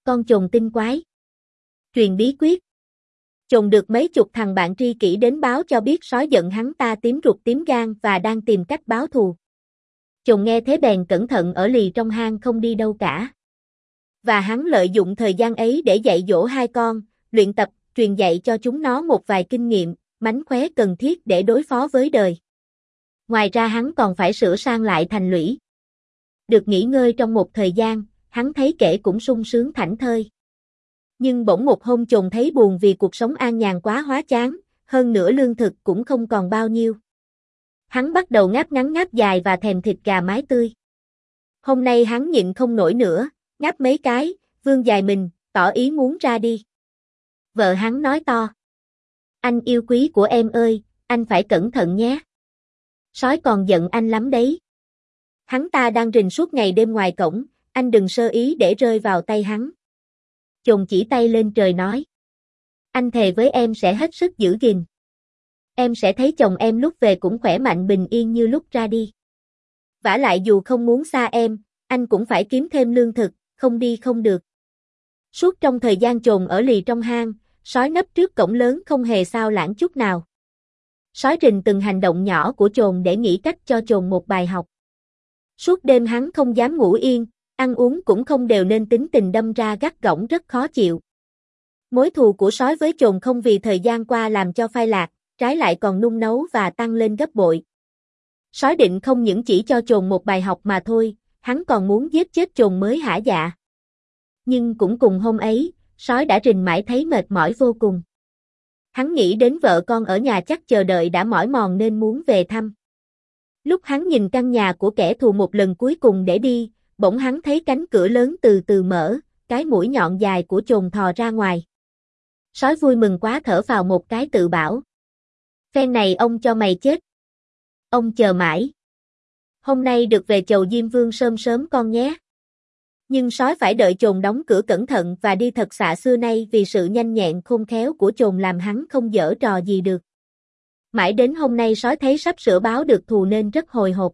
Con chồn tinh quái. Truyền bí quyết. Chồn được mấy chục thằng bạn tri kỷ đến báo cho biết sói giận hắn ta tím ruột tím gan và đang tìm cách báo thù. Chồn nghe thế bèn cẩn thận ở lì trong hang không đi đâu cả. Và hắn lợi dụng thời gian ấy để dạy dỗ hai con, luyện tập, truyền dạy cho chúng nó một vài kinh nghiệm, mánh khóe cần thiết để đối phó với đời. Ngoài ra hắn còn phải sửa sang lại thành lũy. Được nghỉ ngơi trong một thời gian, hắn thấy kể cũng sung sướng thảnh thơi. Nhưng bỗng một hôm chồn thấy buồn vì cuộc sống an nhàn quá hóa chán, hơn nữa lương thực cũng không còn bao nhiêu. Hắn bắt đầu ngáp ngắn ngáp dài và thèm thịt gà mái tươi. Hôm nay hắn nhịn không nổi nữa, ngáp mấy cái, vươn dài mình, tỏ ý muốn ra đi. Vợ hắn nói to. Anh yêu quý của em ơi, anh phải cẩn thận nhé. Sói còn giận anh lắm đấy. Hắn ta đang rình suốt ngày đêm ngoài cổng, anh đừng sơ ý để rơi vào tay hắn. Chồn chỉ tay lên trời nói. Anh thề với em sẽ hết sức giữ gìn. Em sẽ thấy chồng em lúc về cũng khỏe mạnh bình yên như lúc ra đi. Vả lại dù không muốn xa em, anh cũng phải kiếm thêm lương thực, không đi không được. Suốt trong thời gian chồn ở lì trong hang, sói nấp trước cổng lớn không hề xao lãng chút nào. Sói rình từng hành động nhỏ của chồn để nghĩ cách cho chồn một bài học. Suốt đêm hắn không dám ngủ yên, ăn uống cũng không đều nên tính tình đâm ra gắt gỏng rất khó chịu. Mối thù của sói với chồn không vì thời gian qua làm cho phai lạc, trái lại còn nung nấu và tăng lên gấp bội. Sói định không những chỉ cho chồn một bài học mà thôi, hắn còn muốn giết chết chồn mới hả dạ. Nhưng cũng cùng hôm ấy, sói đã rình mãi thấy mệt mỏi vô cùng. Hắn nghĩ đến vợ con ở nhà chắc chờ đợi đã mỏi mòn nên muốn về thăm. Lúc hắn nhìn căn nhà của kẻ thù một lần cuối cùng để đi, bỗng hắn thấy cánh cửa lớn từ từ mở, cái mũi nhọn dài của chồn thò ra ngoài. Sói vui mừng quá thở vào một cái tự bảo. Phen này ông cho mày chết. Ông chờ mãi. Hôm nay được về chầu Diêm Vương sớm sớm con nhé. Nhưng sói phải đợi chồn đóng cửa cẩn thận và đi thật xạ xưa nay vì sự nhanh nhẹn khôn khéo của chồn làm hắn không giở trò gì được. Mãi đến hôm nay sói thấy sắp sửa báo được thù nên rất hồi hộp.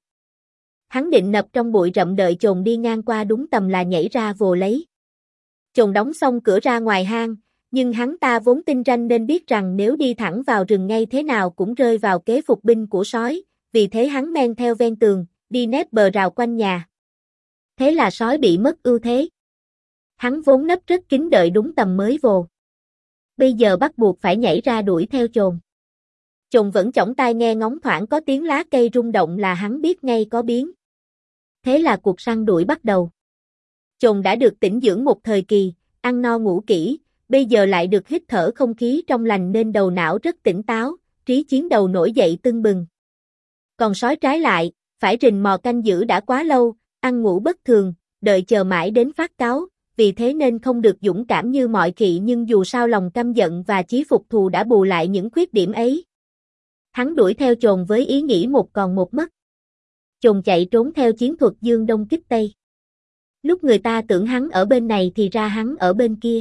Hắn định nấp trong bụi rậm đợi chồn đi ngang qua đúng tầm là nhảy ra vồ lấy. Chồn đóng xong cửa ra ngoài hang, nhưng hắn ta vốn tinh ranh nên biết rằng nếu đi thẳng vào rừng ngay thế nào cũng rơi vào kế phục binh của sói, vì thế hắn men theo ven tường, đi nép bờ rào quanh nhà. Thế là sói bị mất ưu thế. Hắn vốn nấp rất kín đợi đúng tầm mới vồ. Bây giờ bắt buộc phải nhảy ra đuổi theo chồn. Chồn vẫn chổng tai nghe ngóng thoảng có tiếng lá cây rung động là hắn biết ngay có biến. Thế là cuộc săn đuổi bắt đầu. Chồn đã được tĩnh dưỡng một thời kỳ, ăn no ngủ kỹ, bây giờ lại được hít thở không khí trong lành nên đầu não rất tỉnh táo, trí chiến đầu nổi dậy tưng bừng. Còn sói trái lại, phải rình mò canh giữ đã quá lâu, ăn ngủ bất thường, đợi chờ mãi đến phát cáu, vì thế nên không được dũng cảm như mọi kỵ nhưng dù sao lòng căm giận và chí phục thù đã bù lại những khuyết điểm ấy. Hắn đuổi theo chồn với ý nghĩ một còn một mất. Chồn chạy trốn theo chiến thuật dương đông kích tây. Lúc người ta tưởng hắn ở bên này thì ra hắn ở bên kia.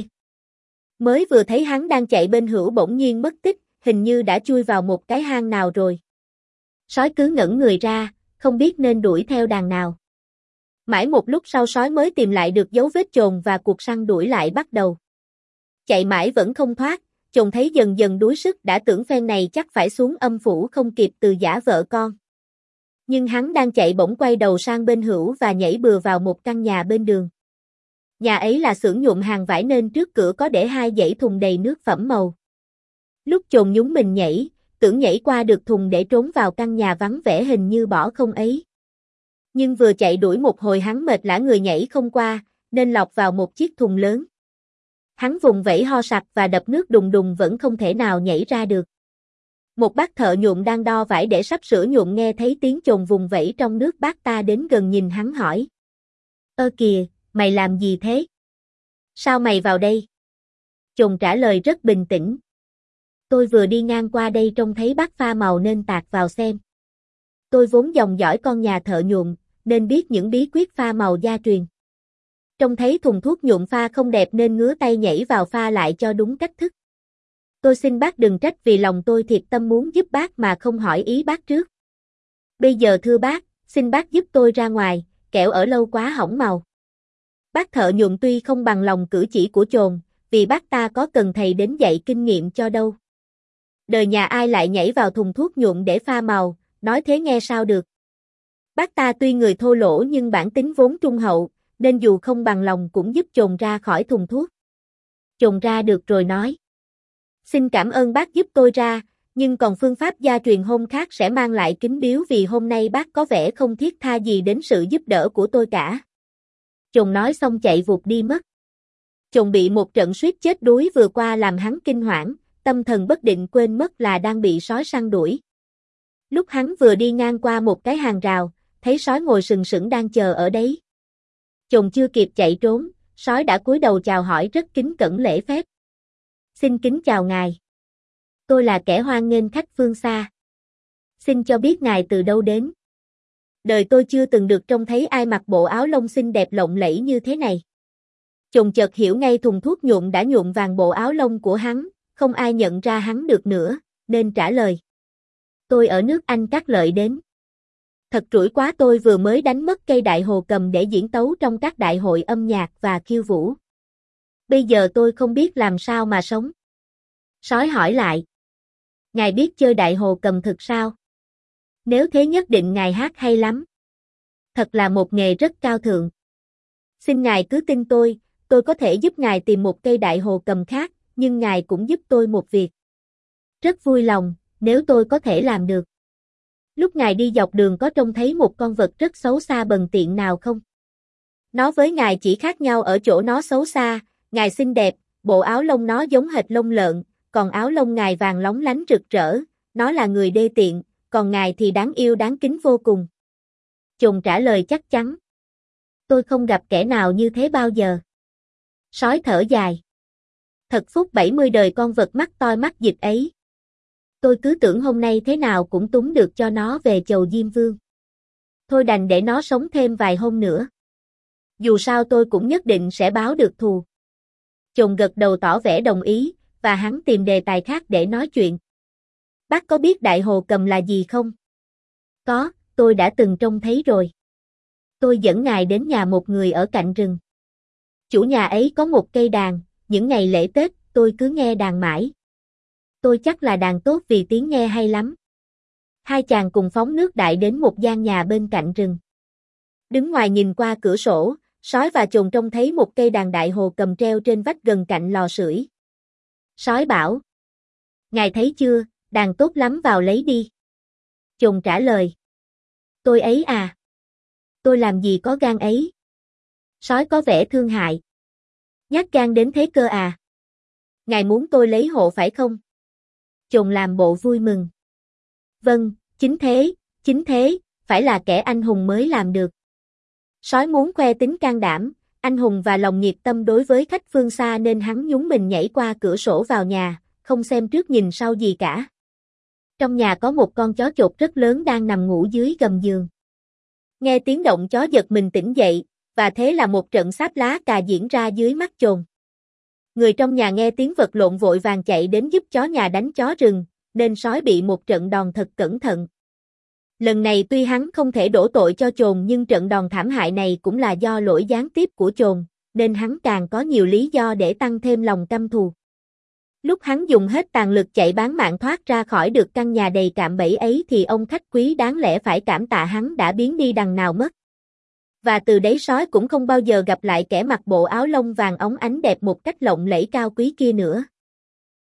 Mới vừa thấy hắn đang chạy bên hữu bỗng nhiên mất tích, hình như đã chui vào một cái hang nào rồi. Sói cứ ngẩn người ra, không biết nên đuổi theo đàn nào. Mãi một lúc sau sói mới tìm lại được dấu vết chồn và cuộc săn đuổi lại bắt đầu. Chạy mãi vẫn không thoát, chồn thấy dần dần đuối sức đã tưởng phen này chắc phải xuống âm phủ không kịp từ giã vợ con. Nhưng hắn đang chạy bỗng quay đầu sang bên hữu và nhảy bừa vào một căn nhà bên đường. Nhà ấy là xưởng nhuộm hàng vải nên trước cửa có để 2 dãy thùng đầy nước phẩm màu. Lúc chồn nhúng mình nhảy, tưởng nhảy qua được thùng để trốn vào căn nhà vắng vẻ hình như bỏ không ấy. Nhưng vừa chạy đuổi một hồi hắn mệt lả người nhảy không qua, nên lọt vào một chiếc thùng lớn. Hắn vùng vẫy ho sặc và đập nước đùng đùng vẫn không thể nào nhảy ra được. Một bác thợ nhuộm đang đo vải để sắp sửa nhuộm nghe thấy tiếng chồn vùng vẫy trong nước bác ta đến gần nhìn hắn hỏi. Ơ kìa, mày làm gì thế? Sao mày vào đây? Chồn trả lời rất bình tĩnh. Tôi vừa đi ngang qua đây trông thấy bác pha màu nên tạt vào xem. Tôi vốn dòng dõi con nhà thợ nhuộm, nên biết những bí quyết pha màu gia truyền. Trông thấy thùng thuốc nhuộm pha không đẹp nên ngứa tay nhảy vào pha lại cho đúng cách thức. Tôi xin bác đừng trách vì lòng tôi thiệt tâm muốn giúp bác mà không hỏi ý bác trước. Bây giờ thưa bác, xin bác giúp tôi ra ngoài, kẻo ở lâu quá hỏng màu. Bác thợ nhuộm tuy không bằng lòng cử chỉ của chồn, vì bác ta có cần thầy đến dạy kinh nghiệm cho đâu. Đời nhà ai lại nhảy vào thùng thuốc nhuộm để pha màu, nói thế nghe sao được. Bác ta tuy người thô lỗ nhưng bản tính vốn trung hậu, nên dù không bằng lòng cũng giúp chồn ra khỏi thùng thuốc. Chồn ra được rồi nói. Xin cảm ơn bác giúp tôi ra, nhưng còn phương pháp gia truyền hôm khác sẽ mang lại kính biếu vì hôm nay bác có vẻ không thiết tha gì đến sự giúp đỡ của tôi cả. Chồn nói xong chạy vụt đi mất. Chồn bị một trận suýt chết đuối vừa qua làm hắn kinh hoảng, tâm thần bất định quên mất là đang bị sói săn đuổi. Lúc hắn vừa đi ngang qua một cái hàng rào, thấy sói ngồi sừng sững đang chờ ở đấy. Chồn chưa kịp chạy trốn, sói đã cúi đầu chào hỏi rất kính cẩn lễ phép. Xin kính chào ngài. Tôi là kẻ hoan nghênh khách phương xa. Xin cho biết ngài từ đâu đến. Đời tôi chưa từng được trông thấy ai mặc bộ áo lông xinh đẹp lộng lẫy như thế này. Chồn chợt hiểu ngay thùng thuốc nhuộm đã nhuộm vàng bộ áo lông của hắn, không ai nhận ra hắn được nữa, nên trả lời. Tôi ở nước Anh Cát Lợi đến. Thật rủi quá, tôi vừa mới đánh mất cây đại hồ cầm để diễn tấu trong các đại hội âm nhạc và khiêu vũ. Bây giờ tôi không biết làm sao mà sống. Sói hỏi lại. Ngài biết chơi đại hồ cầm thực sao? Nếu thế nhất định ngài hát hay lắm. Thật là một nghề rất cao thượng. Xin ngài cứ tin tôi có thể giúp ngài tìm một cây đại hồ cầm khác, nhưng ngài cũng giúp tôi một việc. Rất vui lòng, nếu tôi có thể làm được. Lúc ngài đi dọc đường có trông thấy một con vật rất xấu xa bần tiện nào không? Nó với ngài chỉ khác nhau ở chỗ nó xấu xa, ngài xinh đẹp, bộ áo lông nó giống hệt lông lợn, còn áo lông ngài vàng lóng lánh rực rỡ, nó là người đê tiện, còn ngài thì đáng yêu đáng kính vô cùng. Chồn trả lời chắc chắn. Tôi không gặp kẻ nào như thế bao giờ. Sói thở dài. Thật phúc 70 đời con vật mắt toi mắt dịch ấy. Tôi cứ tưởng hôm nay thế nào cũng túng được cho nó về chầu Diêm Vương. Thôi đành để nó sống thêm vài hôm nữa. Dù sao tôi cũng nhất định sẽ báo được thù. Chồn gật đầu tỏ vẻ đồng ý, và hắn tìm đề tài khác để nói chuyện. Bác có biết đại hồ cầm là gì không? Có, tôi đã từng trông thấy rồi. Tôi dẫn ngài đến nhà một người ở cạnh rừng. Chủ nhà ấy có một cây đàn, những ngày lễ Tết, tôi cứ nghe đàn mãi. Tôi chắc là đàn tốt vì tiếng nghe hay lắm. Hai chàng cùng phóng nước đại đến một gian nhà bên cạnh rừng. Đứng ngoài nhìn qua cửa sổ, sói và chồn trông thấy một cây đàn đại hồ cầm treo trên vách gần cạnh lò sưởi. Sói bảo. Ngài thấy chưa, đàn tốt lắm, vào lấy đi. Chồn trả lời. Tôi ấy à? Tôi làm gì có gan ấy? Sói có vẻ thương hại. Nhát gan đến thế cơ à? Ngài muốn tôi lấy hộ phải không? Chồn làm bộ vui mừng. Vâng, chính thế, phải là kẻ anh hùng mới làm được. Sói muốn khoe tính can đảm, anh hùng và lòng nhiệt tâm đối với khách phương xa nên hắn nhún mình nhảy qua cửa sổ vào nhà, không xem trước nhìn sau gì cả. Trong nhà có một con chó chột rất lớn đang nằm ngủ dưới gầm giường. Nghe tiếng động chó giật mình tỉnh dậy, và thế là một trận sáp lá cà diễn ra dưới mắt chồn. Người trong nhà nghe tiếng vật lộn vội vàng chạy đến giúp chó nhà đánh chó rừng, nên sói bị một trận đòn thật cẩn thận. Lần này tuy hắn không thể đổ tội cho chồn nhưng trận đòn thảm hại này cũng là do lỗi gián tiếp của chồn, nên hắn càng có nhiều lý do để tăng thêm lòng căm thù. Lúc hắn dùng hết tàn lực chạy bán mạng thoát ra khỏi được căn nhà đầy cạm bẫy ấy thì ông khách quý đáng lẽ phải cảm tạ hắn đã biến đi đằng nào mất. Và từ đấy sói cũng không bao giờ gặp lại kẻ mặc bộ áo lông vàng óng ánh đẹp một cách lộng lẫy cao quý kia nữa.